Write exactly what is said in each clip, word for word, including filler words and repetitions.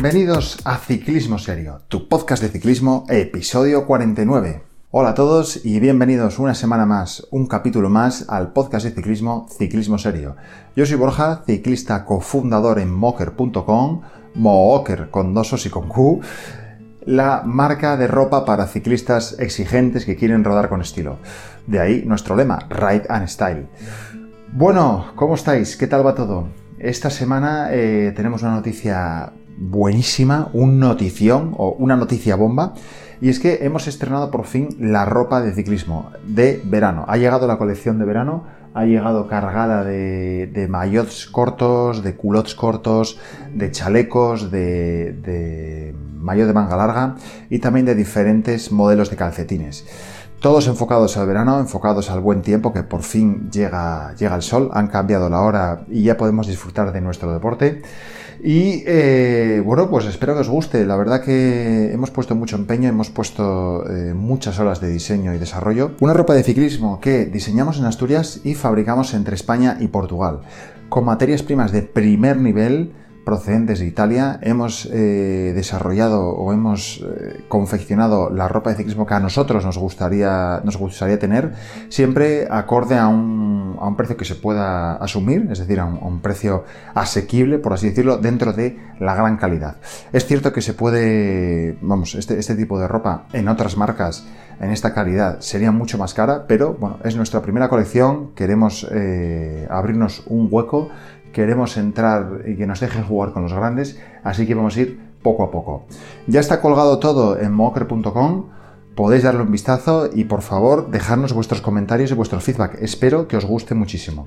Bienvenidos a Ciclismo Serio, tu podcast de ciclismo, episodio cuarenta y nueve. Hola a todos y bienvenidos una semana más, un capítulo más al podcast de ciclismo, Ciclismo Serio. Yo soy Borja, ciclista cofundador en mocker punto com, Mooker con dos os y con Q, la marca de ropa para ciclistas exigentes que quieren rodar con estilo. De ahí nuestro lema, Ride and Style. Bueno, ¿cómo estáis? ¿Qué tal va todo? Esta semana eh, tenemos una noticia buenísima, un notición o una noticia bomba, y es que hemos estrenado por fin la ropa de ciclismo de verano. Ha llegado la colección de verano, ha llegado cargada de, de maillots cortos, de culottes cortos, de chalecos, de, de maillot de manga larga y también de diferentes modelos de calcetines. Todos enfocados al verano, enfocados al buen tiempo, que por fin llega, llega el sol, han cambiado la hora y ya podemos disfrutar de nuestro deporte. Y eh, bueno, pues espero que os guste. La verdad que hemos puesto mucho empeño, hemos puesto eh, muchas horas de diseño y desarrollo. Una ropa de ciclismo que diseñamos en Asturias y fabricamos entre España y Portugal, con materias primas de primer nivel procedentes de Italia. Hemos eh, desarrollado o hemos eh, confeccionado la ropa de ciclismo que a nosotros nos gustaría, nos gustaría tener, siempre acorde a un, a un precio que se pueda asumir, es decir, a un, a un precio asequible, por así decirlo, dentro de la gran calidad. Es cierto que se puede, vamos, este, este tipo de ropa en otras marcas en esta calidad sería mucho más cara, pero bueno, es nuestra primera colección, queremos eh, abrirnos un hueco, queremos entrar y que nos dejen jugar con los grandes, así que vamos a ir poco a poco. Ya está colgado todo en mocker punto com, podéis darle un vistazo y por favor dejarnos vuestros comentarios y vuestro feedback, espero que os guste muchísimo.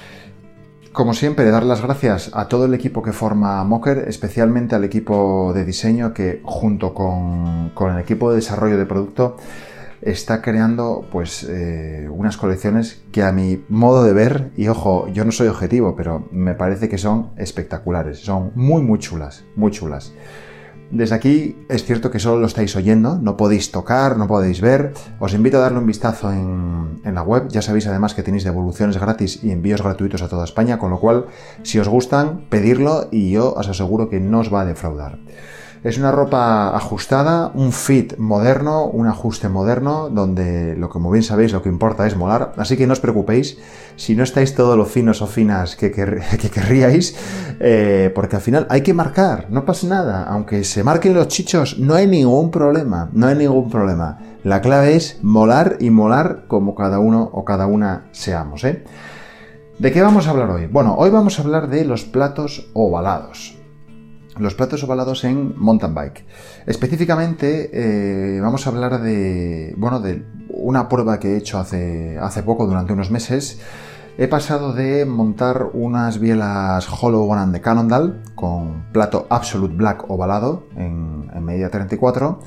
Como siempre, dar las gracias a todo el equipo que forma Mocker, especialmente al equipo de diseño que junto con, con el equipo de desarrollo de producto está creando pues eh, unas colecciones que a mi modo de ver, y ojo, yo no soy objetivo, pero me parece que son espectaculares, son muy muy chulas, muy chulas. Desde aquí es cierto que solo lo estáis oyendo, no podéis tocar, no podéis ver. Os invito a darle un vistazo en, en la web. Ya sabéis además que tenéis devoluciones gratis y envíos gratuitos a toda España, con lo cual, si os gustan, pedidlo y yo os aseguro que no os va a defraudar. Es una ropa ajustada, un fit moderno, un ajuste moderno, donde lo que, como bien sabéis, lo que importa es molar. Así que no os preocupéis si no estáis todos los finos o finas que, quer que querríais, eh, porque al final hay que marcar, no pasa nada. Aunque se marquen los chichos, no hay ningún problema, no hay ningún problema. La clave es molar y molar como cada uno o cada una seamos, ¿eh? ¿De qué vamos a hablar hoy? Bueno, hoy vamos a hablar de los platos ovalados. Los platos ovalados en mountain bike. Específicamente eh, vamos a hablar de, bueno, de una prueba que he hecho hace, hace poco, durante unos meses. He pasado de montar unas bielas Hollow One de Cannondale con plato Absolute Black ovalado en, en medida treinta y cuatro.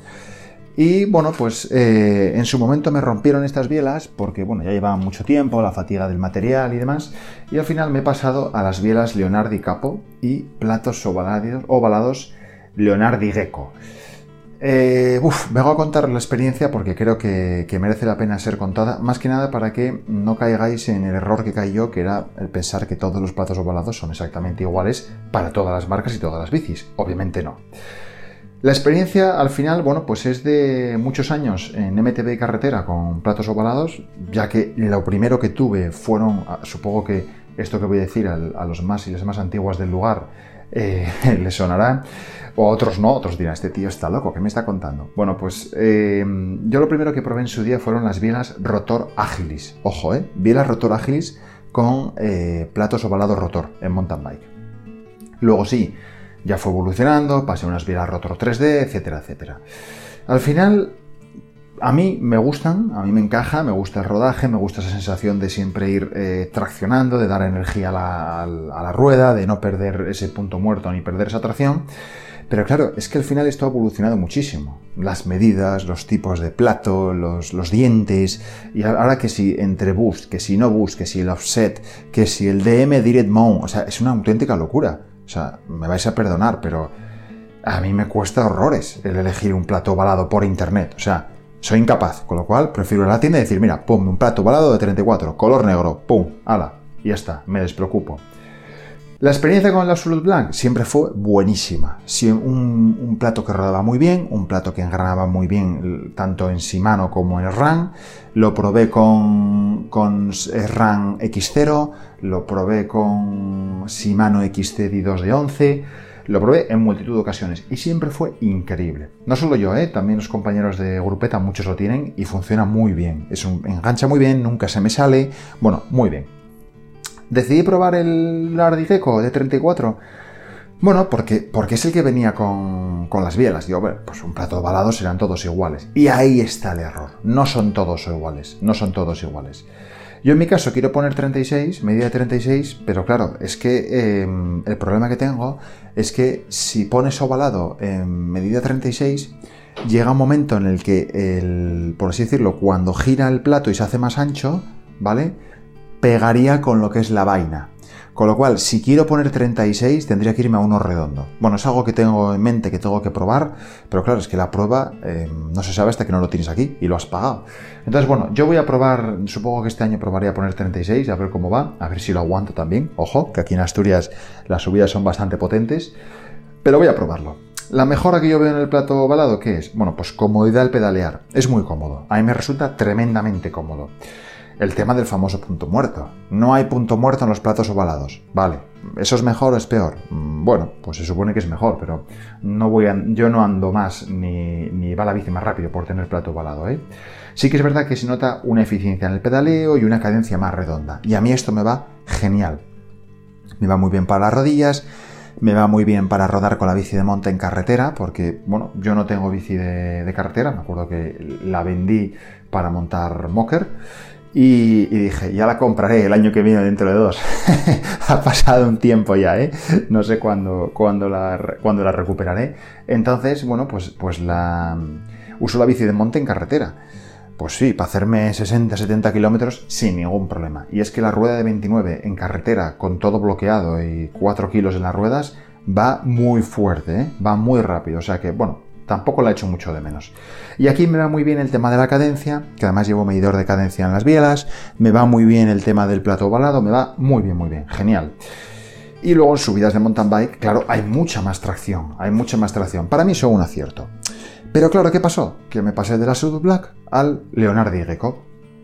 Y bueno, pues eh, en su momento me rompieron estas bielas porque bueno, ya llevaban mucho tiempo, la fatiga del material y demás, y al final me he pasado a las bielas Leonardi Capo y platos ovalados, ovalados Leonardi Gecko. Eh, uf, vengo a contar la experiencia porque creo que, que merece la pena ser contada, más que nada para que no caigáis en el error que caí yo, que era el pensar que todos los platos ovalados son exactamente iguales para todas las marcas y todas las bicis. Obviamente no. La experiencia al final, bueno, pues es de muchos años en M T B y carretera con platos ovalados, ya que lo primero que tuve fueron, supongo que esto que voy a decir a, a los más y las más antiguas del lugar eh, les sonará, o a otros no, otros dirán, este tío está loco, ¿qué me está contando? Bueno, pues eh, yo lo primero que probé en su día fueron las bielas Rotor Agilis, ojo, eh, bielas Rotor Agilis con eh, platos ovalados Rotor en mountain bike. Luego sí, ya fue evolucionando, pasé unas bielas Rotor tres D, etcétera, etcétera. Al final, a mí me gustan, a mí me encaja, me gusta el rodaje, me gusta esa sensación de siempre ir eh, traccionando, de dar energía a la, a la rueda, de no perder ese punto muerto ni perder esa tracción. Pero claro, es que al final esto ha evolucionado muchísimo. Las medidas, los tipos de plato, los, los dientes, y ahora que si entre boost, que si no boost, que si el offset, que si el D M Direct Mount, o sea, es una auténtica locura. O sea, me vais a perdonar, pero a mí me cuesta horrores el elegir un plato ovalado por internet. O sea, soy incapaz, con lo cual prefiero ir a la tienda y decir, mira, ponme un plato ovalado de treinta y cuatro, color negro, pum, ala, y ya está, me despreocupo. La experiencia con el Absolute Blanc siempre fue buenísima. Sí, un, un plato que rodaba muy bien, un plato que engranaba muy bien tanto en Shimano como en SRAM. Lo probé con, con SRAM X cero, lo probé con Shimano X C D dos de once, lo probé en multitud de ocasiones y siempre fue increíble. No solo yo, ¿eh? También los compañeros de grupeta, muchos lo tienen y funciona muy bien. Es un, engancha muy bien, nunca se me sale, bueno, muy bien. Decidí probar el Leonardi Gecko de treinta y cuatro. Bueno, porque, porque es el que venía con, con las bielas. Digo, bueno, pues un plato ovalado serán todos iguales. Y ahí está el error. No son todos iguales. No son todos iguales. Yo en mi caso quiero poner treinta y seis, medida treinta y seis, pero claro, es que eh, el problema que tengo es que si pones ovalado en medida treinta y seis, llega un momento en el que, el, por así decirlo, cuando gira el plato y se hace más ancho, ¿vale?, pegaría con lo que es la vaina. Con lo cual, si quiero poner treinta y seis, tendría que irme a uno redondo. Bueno, es algo que tengo en mente, que tengo que probar, pero claro, es que la prueba eh, no se sabe hasta que no lo tienes aquí y lo has pagado. Entonces, bueno, yo voy a probar, supongo que este año probaría a poner treinta y seis, a ver cómo va, a ver si lo aguanto también. Ojo, que aquí en Asturias las subidas son bastante potentes, pero voy a probarlo. La mejora que yo veo en el plato ovalado, ¿qué es? Bueno, pues comodidad al pedalear. Es muy cómodo. A mí me resulta tremendamente cómodo. El tema del famoso punto muerto. No hay punto muerto en los platos ovalados. Vale, ¿eso es mejor o es peor? Bueno, pues se supone que es mejor, pero no voy a, yo no ando más ni, ni va la bici más rápido por tener plato ovalado, ¿eh? Sí que es verdad que se nota una eficiencia en el pedaleo y una cadencia más redonda. Y a mí esto me va genial. Me va muy bien para las rodillas, me va muy bien para rodar con la bici de monte en carretera, porque, bueno, yo no tengo bici de, de carretera. Me acuerdo que la vendí para montar mocker. Y, y dije, ya la compraré el año que viene, dentro de dos. Ha pasado un tiempo ya, ¿eh? No sé cuándo, cuándo, la, cuándo la recuperaré. Entonces, bueno, pues, pues la uso la bici de monte en carretera. Pues sí, para hacerme sesenta a setenta kilómetros sin ningún problema. Y es que la rueda de veintinueve en carretera, con todo bloqueado y cuatro kilos en las ruedas, va muy fuerte, ¿eh? Va muy rápido. O sea que, bueno, tampoco la he hecho mucho de menos. Y aquí me va muy bien el tema de la cadencia, que además llevo medidor de cadencia en las bielas. Me va muy bien el tema del plato ovalado. Me va muy bien, muy bien. Genial. Y luego en subidas de mountain bike, claro, hay mucha más tracción. Hay mucha más tracción. Para mí eso es un acierto. Pero claro, ¿qué pasó? Que me pasé de la Absolute Black al Leonardi Gecko.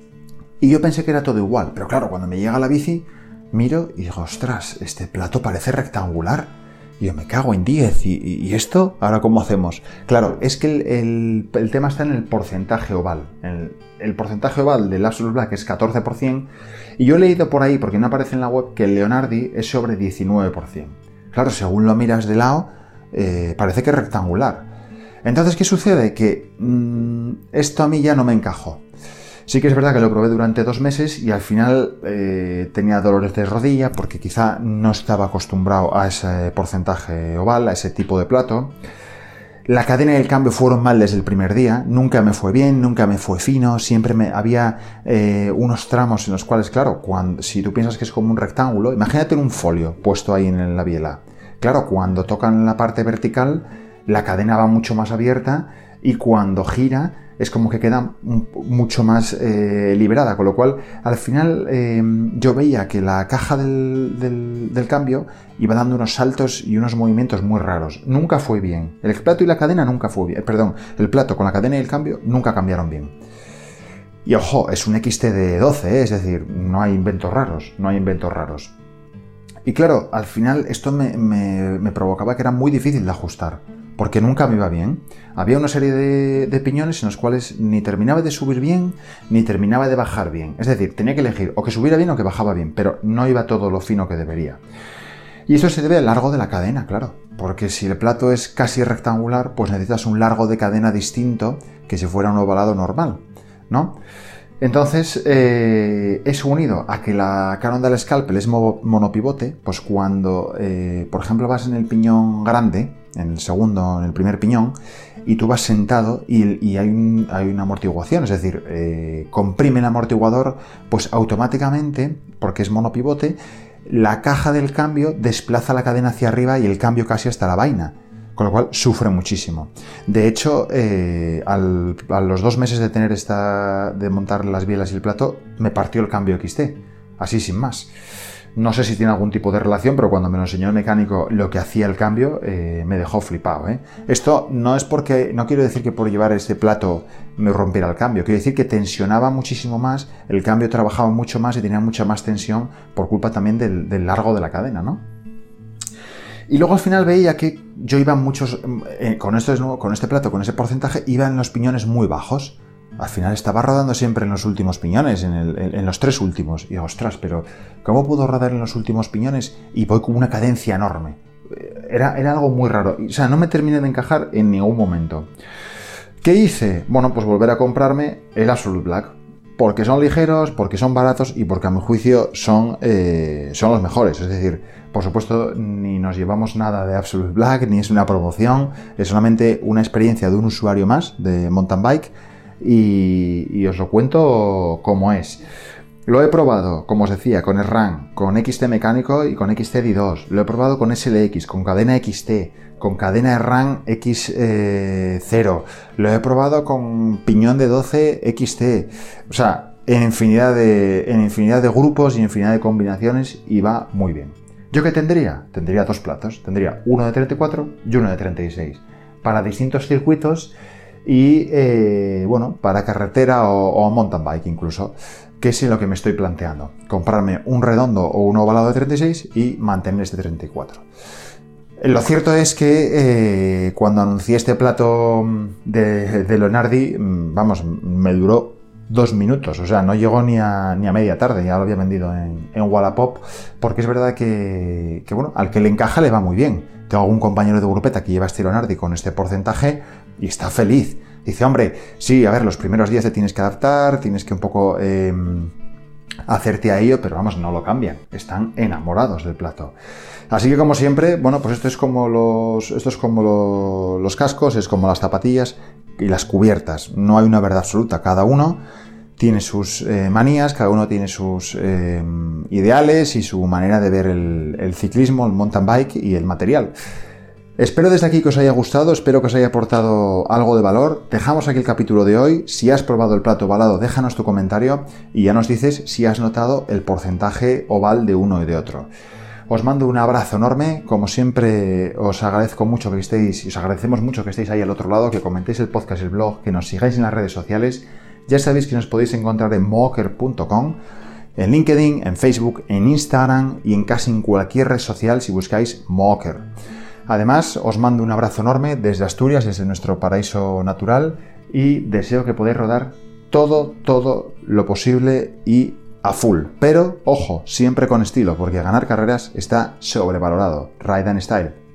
Y yo pensé que era todo igual. Pero claro, cuando me llega la bici, miro y digo, ostras, este plato parece rectangular. Y yo me cago en diez, ¿y, y esto? ¿Ahora cómo hacemos? Claro, es que el, el, el tema está en el porcentaje oval. El, el porcentaje oval del Absolute Black es catorce por ciento, y yo he leído por ahí, porque no aparece en la web, que el Leonardi es sobre diecinueve por ciento. Claro, según lo miras de lado, eh, parece que es rectangular. Entonces, ¿qué sucede? Que mmm, esto a mí ya no me encajó. Sí que es verdad que lo probé durante dos meses y al final eh, tenía dolores de rodilla porque quizá no estaba acostumbrado a ese porcentaje oval, a ese tipo de plato. La cadena y el cambio fueron mal desde el primer día, nunca me fue bien, nunca me fue fino, siempre me había eh, unos tramos en los cuales, claro, cuando, si tú piensas que es como un rectángulo, imagínate un folio puesto ahí en la biela. Claro, cuando tocan la parte vertical, la cadena va mucho más abierta y cuando gira es como que queda mucho más eh, liberada, con lo cual al final eh, yo veía que la caja del, del, del cambio iba dando unos saltos y unos movimientos muy raros. Nunca fue bien. El plato y la cadena nunca fue bien. Perdón, el plato con la cadena y el cambio nunca cambiaron bien. Y ojo, es un X T de doce, ¿eh? Es decir, no hay inventos raros, no hay inventos raros. Y claro, al final esto me, me, me provocaba que era muy difícil de ajustar, porque nunca me iba bien. Había una serie de, de piñones en los cuales ni terminaba de subir bien, ni terminaba de bajar bien. Es decir, tenía que elegir o que subiera bien o que bajaba bien, pero no iba todo lo fino que debería. Y eso se debe al largo de la cadena, claro, porque si el plato es casi rectangular, pues necesitas un largo de cadena distinto que si fuera un ovalado normal, ¿no? Entonces, eh, eso unido a que la Canon del Scalpel es monopivote, pues cuando, eh, por ejemplo, vas en el piñón grande, en el segundo, en el primer piñón, y tú vas sentado y, y hay, un, hay una amortiguación, es decir, eh, comprime el amortiguador, pues automáticamente, porque es monopivote, la caja del cambio desplaza la cadena hacia arriba y el cambio casi hasta la vaina. Con lo cual sufre muchísimo. De hecho, eh, al, a los dos meses de tener esta, de montar las bielas y el plato, me partió el cambio X T, así sin más. No sé si tiene algún tipo de relación, pero cuando me lo enseñó el mecánico lo que hacía el cambio, eh, me dejó flipado, ¿eh? Esto no es porque, no quiero decir que por llevar este plato me rompiera el cambio, quiero decir que tensionaba muchísimo más, el cambio trabajaba mucho más y tenía mucha más tensión por culpa también del, del largo de la cadena, ¿no? Y luego al final veía que yo iba muchos, eh, con, esto de nuevo, con este plato, con ese porcentaje, iba en los piñones muy bajos. Al final estaba rodando siempre en los últimos piñones, en, el, en, en los tres últimos. Y digo, ostras, pero ¿cómo puedo rodar en los últimos piñones? Y voy con una cadencia enorme. Era, era algo muy raro. O sea, no me terminé de encajar en ningún momento. ¿Qué hice? Bueno, pues volver a comprarme el Absolute Black. Porque son ligeros, porque son baratos y porque a mi juicio son, eh, son los mejores. Es decir, por supuesto, ni nos llevamos nada de Absolute Black, ni es una promoción. Es solamente una experiencia de un usuario más de mountain bike. Y, y os lo cuento como es. Lo he probado, como os decía, con S R A M, con X T mecánico y con X T D dos. Lo he probado con S L X, con cadena X T, con cadena S R A M X cero. Lo he probado con piñón de doce X T. O sea, en infinidad de, en infinidad de grupos y infinidad de combinaciones y va muy bien. ¿Yo qué tendría? Tendría dos platos. Tendría uno de treinta y cuatro y uno de treinta y seis. Para distintos circuitos. Y, eh, bueno, para carretera o, o mountain bike incluso, que es lo que me estoy planteando. Comprarme un redondo o un ovalado de treinta y seis y mantener este treinta y cuatro. Lo cierto es que eh, cuando anuncié este plato de, de Leonardi, vamos, me duró dos minutos, o sea, no llegó ni a, ni a media tarde, ya lo había vendido en, en Wallapop, porque es verdad que, que, bueno, al que le encaja le va muy bien. Tengo algún compañero de grupeta que lleva este Leonardi con este porcentaje y está feliz. Dice, hombre, sí, a ver, los primeros días te tienes que adaptar, tienes que un poco eh, hacerte a ello, pero vamos, no lo cambian. Están enamorados del plato. Así que, como siempre, bueno, pues esto es como los, esto es como lo, los cascos, es como las zapatillas y las cubiertas. No hay una verdad absoluta. Cada uno tiene sus eh, manías, cada uno tiene sus eh, ideales y su manera de ver el, el ciclismo, el mountain bike y el material. Espero desde aquí que os haya gustado, espero que os haya aportado algo de valor. Dejamos aquí el capítulo de hoy. Si has probado el plato ovalado, déjanos tu comentario y ya nos dices si has notado el porcentaje oval de uno y de otro. Os mando un abrazo enorme. Como siempre, os agradezco mucho que estéis, y os agradecemos mucho que estéis ahí al otro lado, que comentéis el podcast, el blog, que nos sigáis en las redes sociales. Ya sabéis que nos podéis encontrar en moker punto com, en LinkedIn, en Facebook, en Instagram y en casi en cualquier red social si buscáis Moker. Además, os mando un abrazo enorme desde Asturias, desde nuestro paraíso natural, y deseo que podáis rodar todo, todo lo posible y a full. Pero, ojo, siempre con estilo, porque ganar carreras está sobrevalorado. Ride and Style.